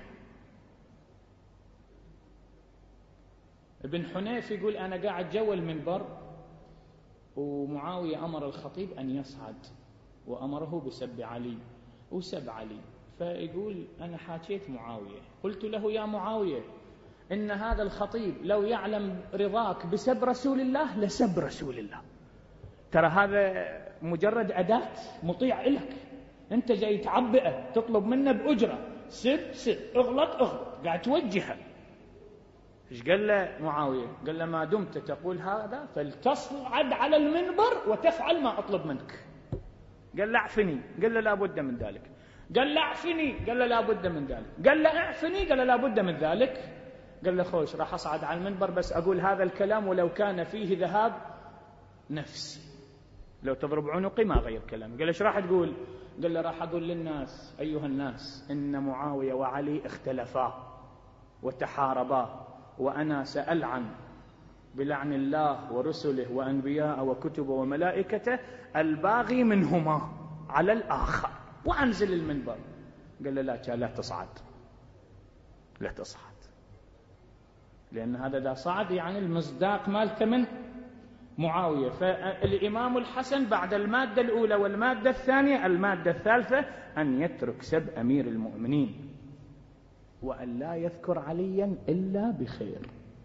ابن حنيف يقول أنا قاعد جوا المنبر ومعاوية أمر الخطيب أن يصعد وأمره بسب علي وسب علي، فيقول أنا حاكيت معاوية قلت له يا معاوية إن هذا الخطيب لو يعلم رضاك بسب رسول الله لسب رسول الله، ترى هذا مجرد أداة مطيع إلك، أنت جاي تعبئه، تطلب منه بأجرة، سب سب، اغلط اغلط، قاعد توجهه. ايش قال له معاوية؟ قال له: ما دمت تقول هذا فلتصعد على المنبر وتفعل ما أطلب منك. قال له: اعفني. قال له: لا بد من ذلك. قال له: اعفني. قال له: لا بد من ذلك. قال له: اعفني. قال له: لا بد من ذلك. قال له: خوش، راح أصعد على المنبر بس أقول هذا الكلام ولو كان فيه ذهاب نفسي، لو تضرب عنقي ما غير كلام. قال له: ايش راح تقول؟ قال له: راح أقول للناس: أيها الناس، إن معاوية وعلي اختلفا وتحاربا، وأنا سألعن بلعن الله ورسله وأنبياء وكتبه وملائكته الباغي منهما على الآخر، وأنزل المنبر. قال له: لا لا تصعد، لا تصعد، لأن هذا دا صعد يعني المصداق مالته من معاوية. فالإمام الحسن بعد المادة الأولى والمادة الثانية، المادة الثالثة أن يترك سب أمير المؤمنين، وأن لا يذكر عليا إلا بخير.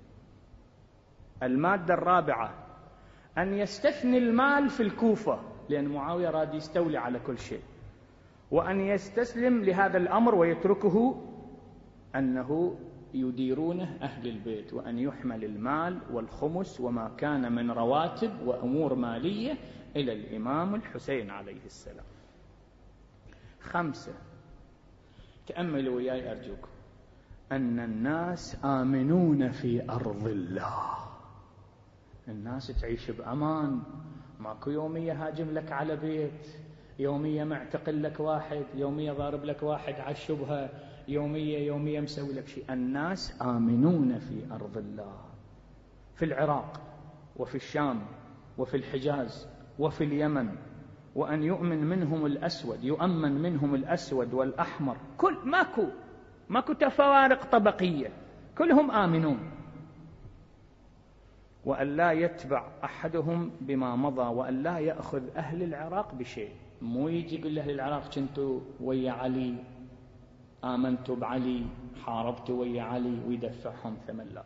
المادة الرابعة أن يستثني المال في الكوفة، لأن معاوية راد يستولي على كل شيء، وأن يستسلم لهذا الأمر ويتركه أنه يديرونه أهل البيت، وأن يحمل المال والخمس وما كان من رواتب وأمور مالية إلى الإمام الحسين عليه السلام. خمسة، تأملوا وياي أرجوكم، أن الناس آمنون في أرض الله، الناس تعيش بأمان، ماكو يومية هاجم لك على بيت، يومية معتقل لك واحد، يومية ضارب لك واحد على الشبهة، يومية يومية مسوي لك شيء. الناس آمنون في أرض الله، في العراق وفي الشام وفي الحجاز وفي اليمن، وأن يؤمن منهم الأسود، يؤمن منهم الأسود والأحمر، كل ماكو ماكو تفوارق طبقية، كلهم آمنون. وأن لا يتبع أحدهم بما مضى، وأن لا يأخذ أهل العراق بشيء، مو يجي يقول لأهل العراق كنتوا ويا علي، آمنتوا بعلي، حاربتوا ويا علي، ويدفعهم ثمن، لا.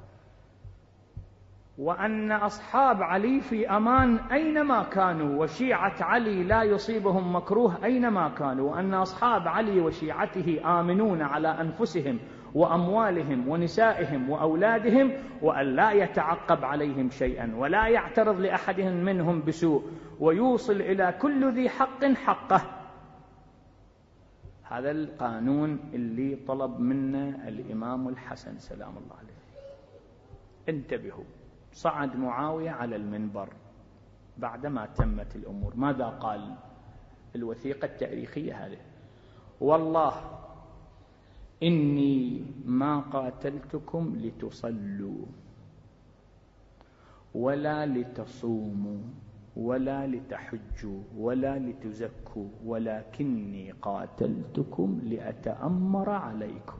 وأن أصحاب علي في أمان أينما كانوا، وشيعة علي لا يصيبهم مكروه أينما كانوا، وأن أصحاب علي وشيعته آمنون على أنفسهم وأموالهم ونسائهم وأولادهم، وأن لا يتعقب عليهم شيئا، ولا يعترض لأحدهم منهم بسوء، ويوصل إلى كل ذي حق حقه. هذا القانون اللي طلب منا الإمام الحسن سلام الله عليه. انتبهوا، صعد معاوية على المنبر بعدما تمت الأمور، ماذا قال؟ الوثيقة التاريخية هذه: والله إني ما قاتلتكم لتصلوا ولا لتصوموا ولا لتحجوا ولا لتزكوا، ولكني قاتلتكم لأتأمر عليكم،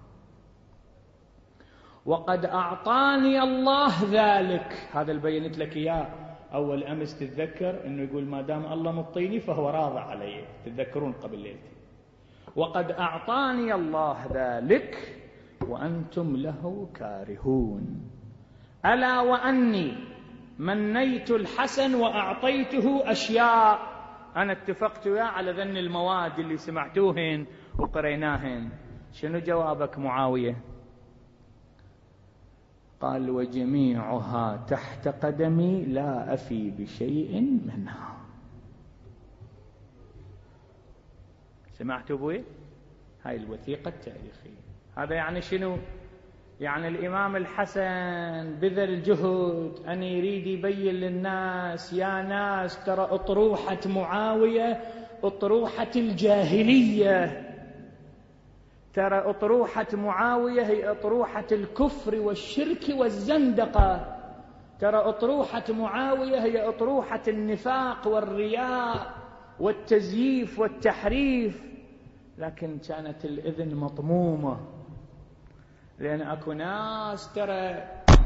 وقد أعطاني الله ذلك. هذا اللي بينت لك إياه أول أمس، تتذكر أنه يقول ما دام الله مطيني فهو راضى علي، تتذكرون قبل ليلتين. وقد أعطاني الله ذلك وأنتم له كارهون، ألا وأني منيت الحسن وأعطيته أشياء. أنا اتفقت وياه على ذن المواد اللي سمعتوهن وقريناهن. شنو جوابك معاوية؟ قال: وجميعها تحت قدمي لا أفي بشيء منها. سمعتوا بوي؟ هاي الوثيقة التاريخية. هذا يعني شنو؟ يعني الإمام الحسن بذل جهد أن يريد يبين للناس: يا ناس، ترى أطروحة معاوية أطروحة الجاهلية، ترى أطروحة معاوية هي أطروحة الكفر والشرك والزندقة، ترى أطروحة معاوية هي أطروحة النفاق والرياء والتزييف والتحريف. لكن كانت الإذن مطمومة، لأن أكو ناس ترى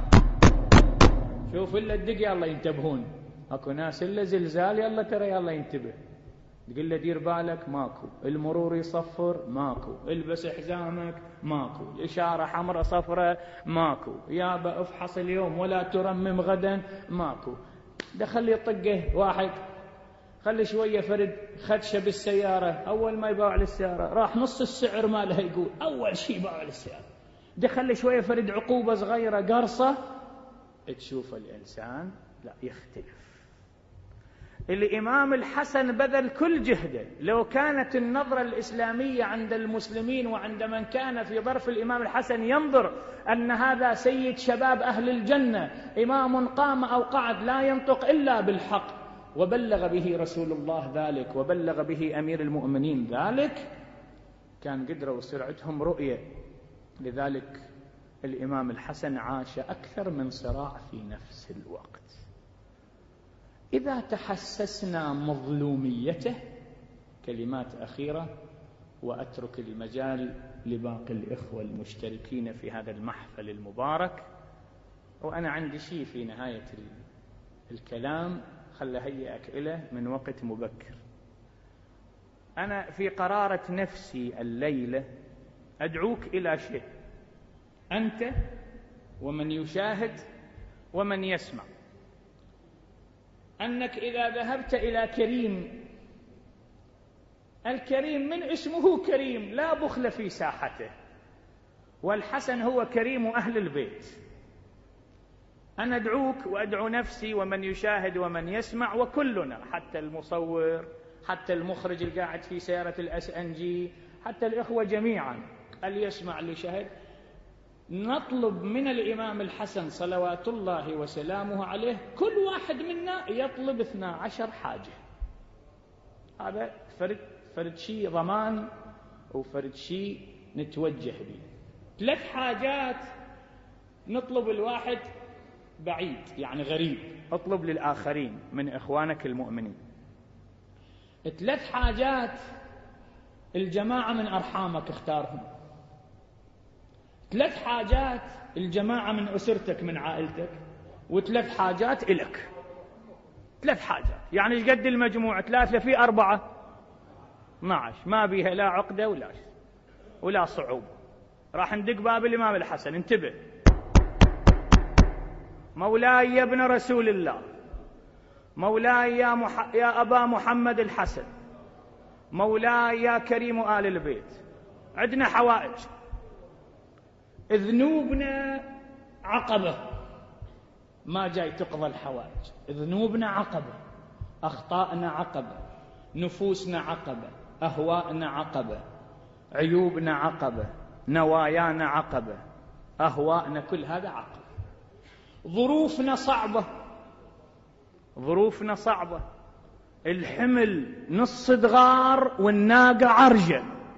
شوف إلا الدق يلا ينتبهون، أكو ناس إلا زلزال يلا ترى يلا ينتبه، تقول له دير بالك ماكو، المرور يصفر ماكو، البس حزامك ماكو، الإشارة حمراء صفرة ماكو، يابا افحص اليوم ولا ترمم غدا ماكو. دخل يطقه واحد خلي شوية فرد خدشة بالسيارة، أول ما يباع للسيارة راح نص السعر مالها يقول أول شيء باع للسيارة. دخل شوية فرد عقوبة صغيرة قرصة، تشوف الإنسان لا يختلف. الإمام الحسن بذل كل جهده. لو كانت النظرة الإسلامية عند المسلمين وعند من كان في ظرف الإمام الحسن ينظر أن هذا سيد شباب أهل الجنة، إمام قام أو قعد لا ينطق إلا بالحق، وبلغ به رسول الله ذلك وبلغ به أمير المؤمنين ذلك، كان قدروا سرعتهم رؤية. لذلك الإمام الحسن عاش أكثر من صراع في نفس الوقت. إذا تحسسنا مظلوميته، كلمات أخيرة وأترك المجال لباقي الإخوة المشتركين في هذا المحفل المبارك. وأنا عندي شيء في نهاية الكلام خل هيئك إله من وقت مبكر. أنا في قرارة نفسي الليلة أدعوك إلى شيء، أنت ومن يشاهد ومن يسمع، أنك إذا ذهبت إلى كريم، الكريم من اسمه كريم لا بخل في ساحته، والحسن هو كريم أهل البيت. أنا أدعوك وأدعو نفسي ومن يشاهد ومن يسمع وكلنا، حتى المصور، حتى المخرج القاعد في سيارة الأس أن جي، حتى الإخوة جميعا اللي يسمع اللي شاهد، نطلب من الإمام الحسن صلوات الله وسلامه عليه كل واحد منا يطلب اثنا عشر حاجة. هذا فرد فرد شيء ضمان وفرد شيء نتوجه به. ثلاث حاجات نطلب الواحد بعيد يعني غريب، اطلب للآخرين من إخوانك المؤمنين. ثلاث حاجات الجماعة من أرحامك اختارهم. ثلاث حاجات الجماعة من أسرتك من عائلتك، وثلاث حاجات إلك. ثلاث حاجات يعني ايش قد المجموع؟ ثلاثة في أربعة اثنا عشر، ما بيها لا عقدة ولا ولا صعوبة. راح ندق باب الإمام الحسن. انتبه، مولاي يا ابن رسول الله، مولاي يا, مح... يا أبا محمد الحسن، مولاي يا كريم آل البيت، عندنا حوائج. ذنوبنا عقبة ما جاي تقضى الحوائج، ذنوبنا عقبة، أخطاءنا عقبة، نفوسنا عقبة، أهواءنا عقبة، عيوبنا عقبة، نوايانا عقبة، أهواءنا كل هذا عقبة. ظروفنا صعبة، ظروفنا صعبة، الحمل نص دغار والناقة عرجة،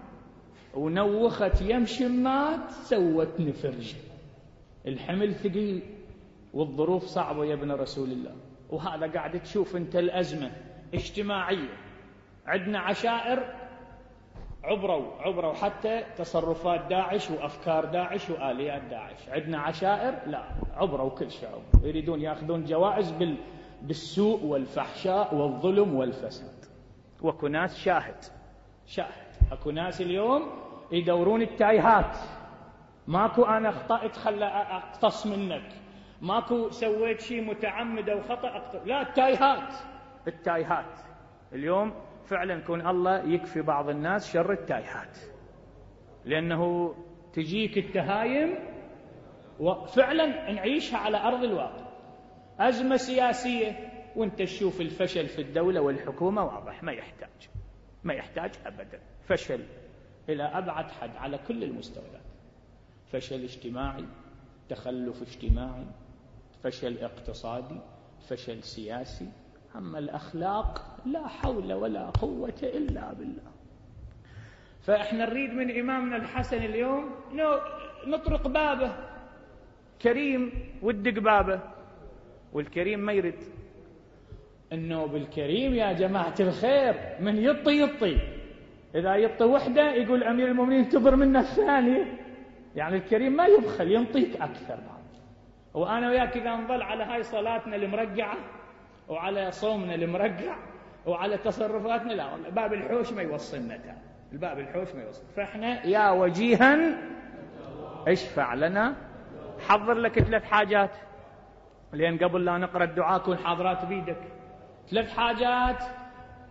ونوخت يمشي مات سوت نفرجة. الحمل ثقيل والظروف صعبة يا ابن رسول الله. وهذا قاعد تشوف انت الأزمة اجتماعية. عندنا عشائر عبروا عبروا حتى تصرفات داعش وأفكار داعش وآليات داعش. عندنا عشائر لا عبروا كل شعب، يريدون يأخذون جوائز بال بالسوء والفحشاء والظلم والفساد. وكو ناس شاهد شاهد اكو ناس اليوم يدورون التايهات. ماكو انا اخطأت خلى اقتص منك، ماكو سويت شيء متعمد او خطأ أقتص. لا، التايهات التايهات اليوم فعلا كون الله يكفي بعض الناس شر التايهات، لأنه تجيك التهايم وفعلا نعيشها على أرض الواقع. أزمة سياسية وانت تشوف الفشل في الدولة والحكومة واضح، ما يحتاج ما يحتاج أبدا. فشل إلى أبعد حد على كل المستويات، فشل اجتماعي، تخلف اجتماعي، فشل اقتصادي، فشل سياسي. أما الأخلاق لا حول ولا قوة إلا بالله. فإحنا نريد من إمامنا الحسن اليوم نطرق بابه، كريم ودق بابه، والكريم ما يرد. إنه بالكريم يا جماعة الخير من يطي يطي، إذا يطي وحدة يقول أمير المؤمنين انتظر منا الثانية. يعني الكريم ما يبخل، ينطيك أكثر. وأنا وياك إذا نظل على هاي صلاتنا المرقعة وعلى صومنا المرقع وعلى تصرفاتنا، لا والله باب الحوش ما يوصلنا تاني، الباب الحوش ما يوصل. فإحنا يا وجيها اشفع لنا. حضر لك ثلاث حاجات لأن قبل لا نقرأ الدعاء كون حاضرات بيدك. ثلاث حاجات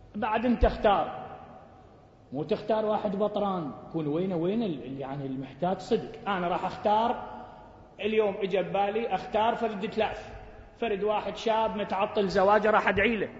بعد انت اختار، مو تختار واحد بطران كون وينه وين يعني المحتاج صدق. انا راح اختار اليوم اجى ببالي اختار فرد ثلاث، فرد واحد شاب متعطل زواجه راح ادعي له،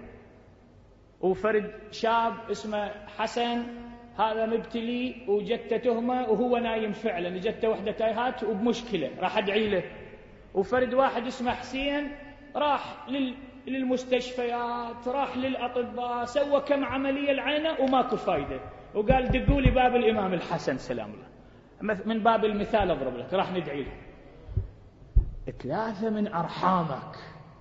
وفرد شاب اسمه حسن هذا مبتلي وجته تهمه وهو نايم فعلا، جته وحده تايهات وبمشكله راح ادعي له، وفرد واحد اسمه حسين راح لل للمستشفيات، راح للأطباء، سوى كم عملية العينة وماكو فايدة، وقال دقوا لي باب الإمام الحسن سلام الله، من باب المثال أضرب لك، راح ندعي له. ثلاثة من أرحامك،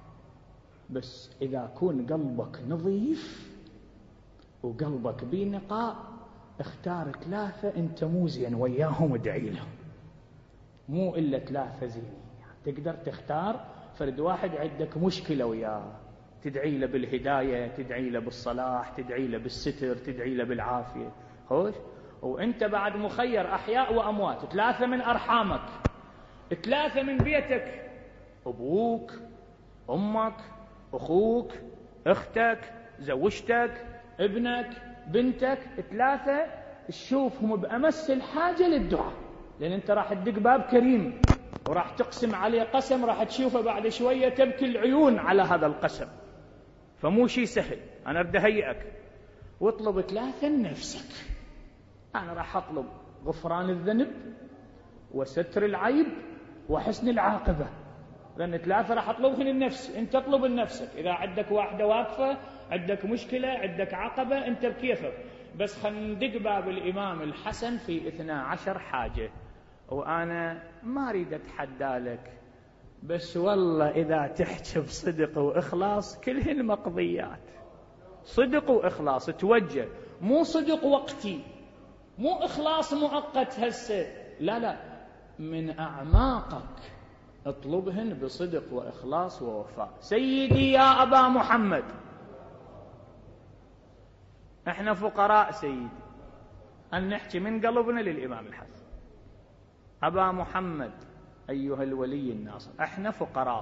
بس إذا كون قلبك نظيف وقلبك بيه نقاء اختار ثلاثة أنت مو زين وياهم ادعي لهم، مو إلا ثلاثة زين. تقدر تختار فرد واحد عندك مشكلة وياه تدعي له بالهداية، تدعي له بالصلاح، تدعي له بالستر، تدعي له بالعافية، خوش. وانت بعد مخير أحياء وأموات، ثلاثة من أرحامك، ثلاثة من بيتك، أبوك، أمك، أخوك، أختك، زوجتك، ابنك، بنتك، ثلاثة تشوفهم بأمس الحاجة للدعاء، لأن انت راح تدق باب كريم وراح تقسم عليه قسم راح تشوفه بعد شوية تبكي العيون على هذا القسم، فمو شيء سهل. أنا أريد أهيئك واطلب ثلاثة لنفسك. أنا راح أطلب غفران الذنب وستر العيب وحسن العاقبة، لأن ثلاثة راح أطلبهن للنفس. أنت اطلب لنفسك، إذا عندك واحدة واقفة، عندك مشكلة، عندك عقبة، أنت بكيفك، بس خندق باب الإمام الحسن في اثنا عشر حاجة. وأنا ما أريد أتحدى لك، بس والله إذا تحكي بصدق وإخلاص كلهن مقضيات، صدق وإخلاص توجه، مو صدق وقتي، مو إخلاص مؤقت هسه، لا لا، من أعماقك اطلبهن بصدق وإخلاص ووفاء. سيدي يا أبا محمد، احنا فقراء سيدي، أن نحكي من قلبنا للإمام الحسن. أبا محمد أيها الولي الناصر، احنا فقراء،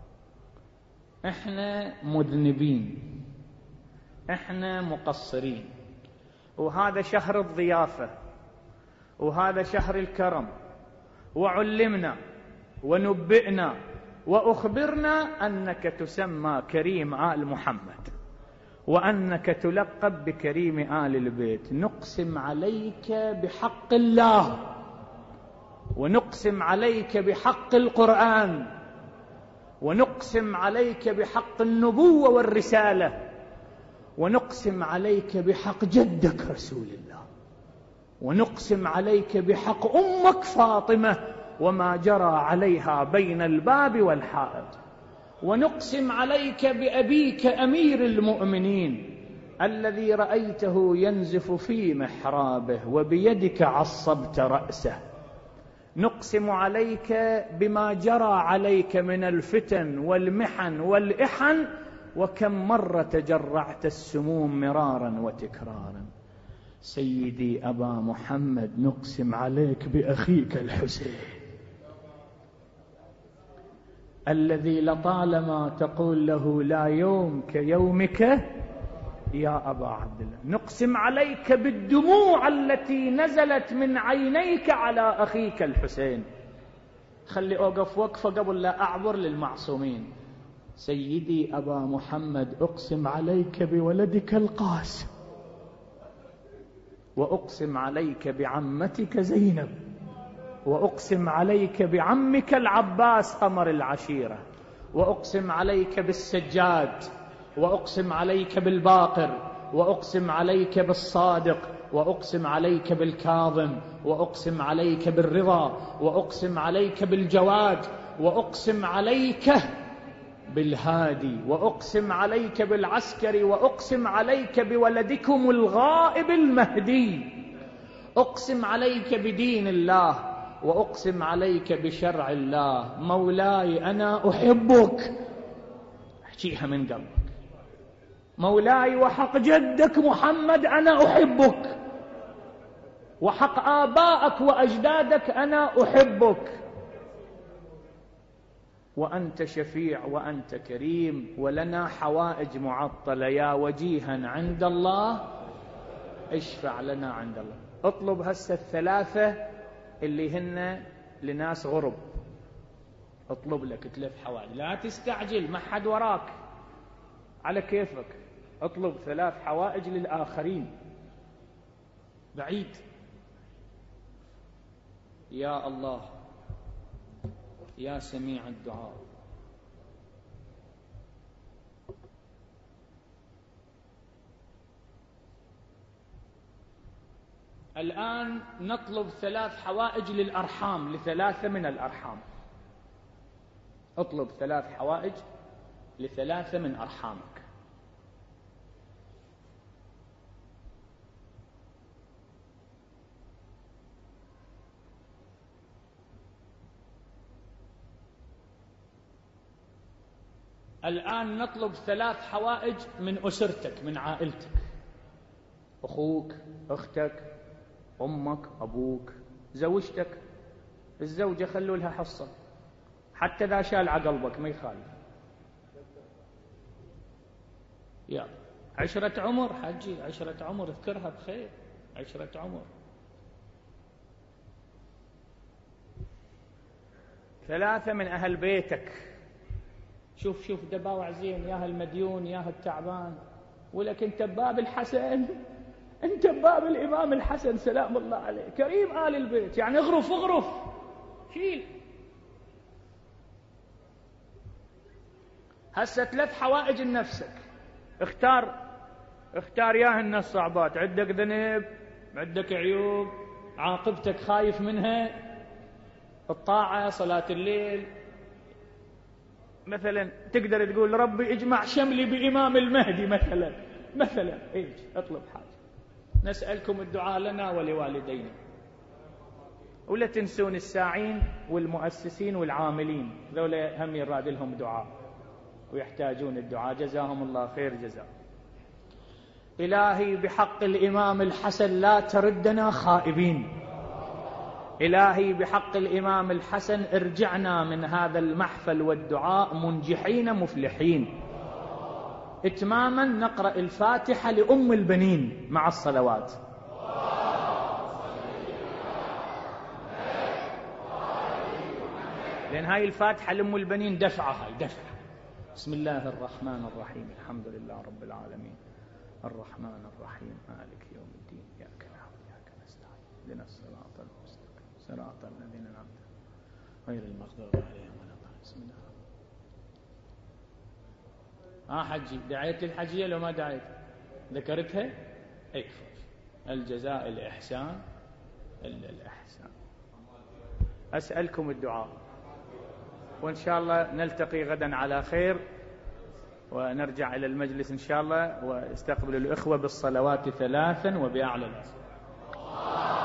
احنا مذنبين، احنا مقصرين، وهذا شهر الضيافة وهذا شهر الكرم، وعلمنا ونبئنا وأخبرنا أنك تسمى كريم آل محمد وأنك تلقب بكريم آل البيت. نقسم عليك بحق الله، ونقسم عليك بحق القرآن، ونقسم عليك بحق النبوة والرسالة، ونقسم عليك بحق جدك رسول الله، ونقسم عليك بحق أمك فاطمة وما جرى عليها بين الباب والحائط، ونقسم عليك بأبيك أمير المؤمنين الذي رأيته ينزف في محرابه وبيدك عصبت رأسه. نقسم عليك بما جرى عليك من الفتن والمحن والإحن، وكم مرة تجرعت السموم مرارا وتكرارا. سيدي أبا محمد، نقسم عليك بأخيك الحسين الذي لطالما تقول له لا يوم كيومك يا أبا عبد الله. نقسم عليك بالدموع التي نزلت من عينيك على أخيك الحسين. خلي أوقف وقفة قبل لا أعبر للمعصومين. سيدي أبا محمد، أقسم عليك بولدك القاسم، وأقسم عليك بعمتك زينب، وأقسم عليك بعمك العباس قمر العشيرة، وأقسم عليك بالسجاد، وأقسم عليك بالباقر، وأقسم عليك بالصادق، وأقسم عليك بالكاظم، وأقسم عليك بالرضا، وأقسم عليك بالجواد، وأقسم عليك بالهادي، وأقسم عليك بالعسكري، وأقسم عليك بولدكم الغائب المهدي. أقسم عليك بدين الله، وأقسم عليك بشرع الله. مولاي أنا أحبك، احكيها من قلبك. مولاي وحق جدك محمد أنا أحبك، وحق آبائك وأجدادك أنا أحبك، وأنت شفيع وأنت كريم، ولنا حوائج معطلة، يا وجيها عند الله اشفع لنا عند الله. اطلب هسه الثلاثة اللي هن لناس غرب، اطلب لك ثلاث حوائج، لا تستعجل، ما حد وراك، على كيفك، اطلب ثلاث حوائج للآخرين بعيد. يا الله يا سميع الدعاء. الآن نطلب ثلاث حوائج للأرحام، لثلاثة من الأرحام. اطلب ثلاث حوائج لثلاثة من أرحامك. الآن نطلب ثلاث حوائج من أسرتك، من عائلتك، أخوك، أختك، أمك، أبوك، زوجتك. الزوجة خلوا لها حصة، حتى إذا شال عقلبك ما يخالف. يلا عشرة عمر حجي، عشرة عمر اذكرها بخير، عشرة عمر. ثلاثة من أهل بيتك. شوف شوف دباوع زين، يا هالمديون يا هالتعبان، ولك انت بباب الحسن، انت بباب الإمام الحسن سلام الله عليه، كريم آل البيت، يعني اغرف اغرف شيل. هسه ثلاث حوائج لنفسك، اختار اختار ياهن الصعبات. عندك ذنب، عندك عيوب، عاقبتك خايف منها، الطاعة، صلاة الليل. مثلا تقدر تقول ربي اجمع شملي بإمام المهدي مثلا، مثلا ايش اطلب حاجة. نسألكم الدعاء لنا ولوالدينا، ولا تنسون الساعين والمؤسسين والعاملين، ذولا هم يراد لهم دعاء ويحتاجون الدعاء، جزاهم الله خير جزاء. إلهي بحق الإمام الحسن لا تردنا خائبين، إلهي بحق الإمام الحسن ارجعنا من هذا المحفل والدعاء منجحين مفلحين. إتماما نقرأ الفاتحة لأم البنين مع الصلوات. لأن هاي الفاتحة لأم البنين دفعة، هاي دفعة. بسم الله الرحمن الرحيم، الحمد لله رب العالمين، الرحمن الرحيم، مالك يوم الدين، إياك نعبد وإياك نستعين، اهدنا الصراط المستقيم، صراط الذين أنعمت غير المغضوب عليهم ولا الضالين. بسم الله. ها حجي، دعيت للحجية لو ما دعيت؟ ذكرتها؟ اي خلاص. الجزاء الإحسان إلا الإحسان. أسألكم الدعاء، وإن شاء الله نلتقي غدا على خير، ونرجع إلى المجلس إن شاء الله، واستقبل الإخوة بالصلوات ثلاثا وبأعلى الأصوات.